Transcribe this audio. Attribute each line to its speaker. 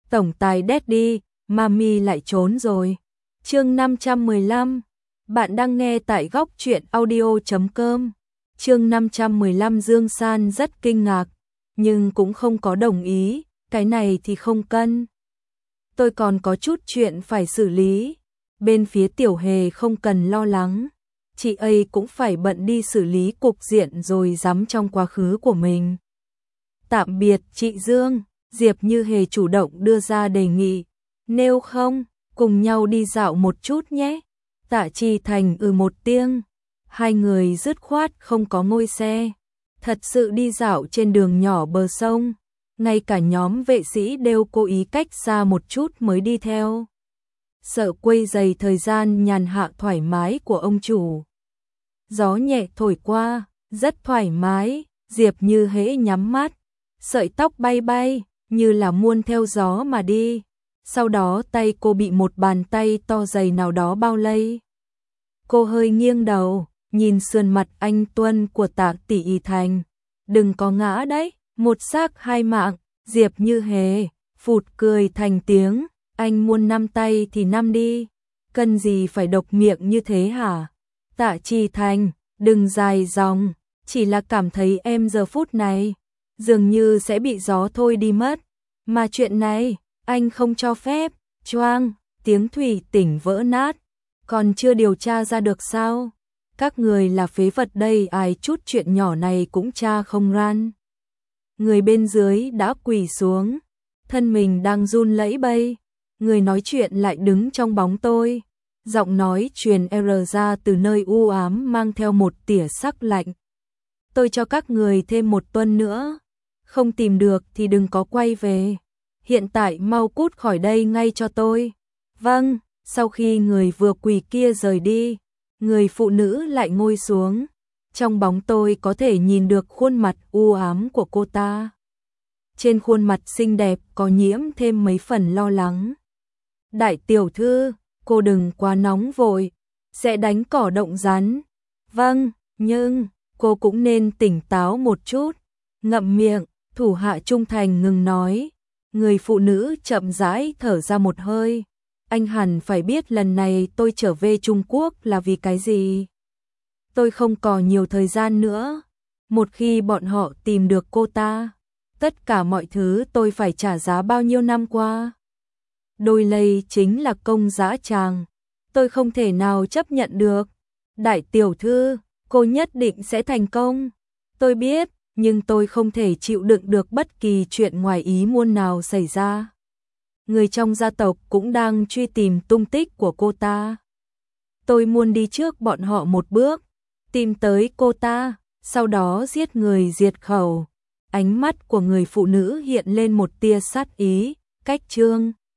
Speaker 1: Tổng tài Daddy, Mami lại trốn rồi. Chương 515. Bạn đang nghe tại góc truyện audio.com. Chương 515. Dương San rất kinh ngạc, nhưng cũng không có đồng ý, cái này thì không cân. Tôi còn có chút chuyện phải xử lý. Bên phía Tiểu Hề không cần lo lắng, chị ấy cũng phải bận đi xử lý cục diện rồi dám trong quá khứ của mình. Tạm biệt chị Dương, Diệp Như Hề chủ động đưa ra đề nghị, nếu không, cùng nhau đi dạo một chút nhé. Tạ Chi Thành một tiếng, hai người dứt khoát không có ngôi xe, thật sự đi dạo trên đường nhỏ bờ sông, ngay cả nhóm vệ sĩ đều cố ý cách xa một chút mới đi theo. Sợ quấy rầy thời gian nhàn hạ thoải mái của ông chủ. Gió nhẹ thổi qua, rất thoải mái, Diệp Như Hễ nhắm mắt, sợi tóc bay bay, như là muôn theo gió mà đi. Sau đó tay cô bị một bàn tay to dày nào đó bao lấy. Cô hơi nghiêng đầu, nhìn sườn mặt anh tuấn của Tạ Tỷ Thành. Đừng có ngã đấy, một xác hai mạng, Diệp Như Hề, phụt cười thành tiếng, anh muốn 5 tay thì 5 đi. Cần gì phải độc miệng như thế hả? Tạ Chi Thành, đừng dài dòng, chỉ là cảm thấy em giờ phút này dường như sẽ bị gió thôi đi mất. Mà chuyện này, anh không cho phép. Choang, tiếng thủy tỉnh vỡ nát. Còn chưa điều tra ra được sao? Các người là phế vật đây, ai chút chuyện nhỏ này cũng tra không ran. Người bên dưới đã quỳ xuống, thân mình đang run lẩy bẩy. Người nói chuyện lại đứng trong bóng tôi. Giọng nói truyền ra từ nơi u ám mang theo một tỉa sắc lạnh. Tôi cho các người thêm 1 tuần nữa. Không tìm được thì đừng có quay về. Hiện tại mau cút khỏi đây ngay cho tôi. Vâng, sau khi người vừa quỳ kia rời đi, người phụ nữ lại ngồi xuống. Trong bóng tôi có thể nhìn được khuôn mặt u ám của cô ta. Trên khuôn mặt xinh đẹp có nhiễm thêm mấy phần lo lắng. Đại tiểu thư, cô đừng quá nóng vội, sẽ đánh cỏ động rắn. Vâng, nhưng cô cũng nên tỉnh táo một chút. Ngậm miệng, thủ hạ trung thành ngừng nói. Người phụ nữ chậm rãi thở ra một hơi. Anh hẳn phải biết lần này tôi trở về Trung Quốc là vì cái gì. Tôi không còn nhiều thời gian nữa. Một khi bọn họ tìm được cô ta, tất cả mọi thứ tôi phải trả giá bao nhiêu năm qua. Đôi lây chính là công dã tràng. Tôi không thể nào chấp nhận được. Đại tiểu thư, cô nhất định sẽ thành công. Tôi biết, nhưng tôi không thể chịu đựng được bất kỳ chuyện ngoài ý muốn nào xảy ra. Người trong gia tộc cũng đang truy tìm tung tích của cô ta. Tôi muốn đi trước bọn họ một bước, tìm tới cô ta, sau đó giết người diệt khẩu. Ánh mắt của người phụ nữ hiện lên một tia sát ý, cách Trương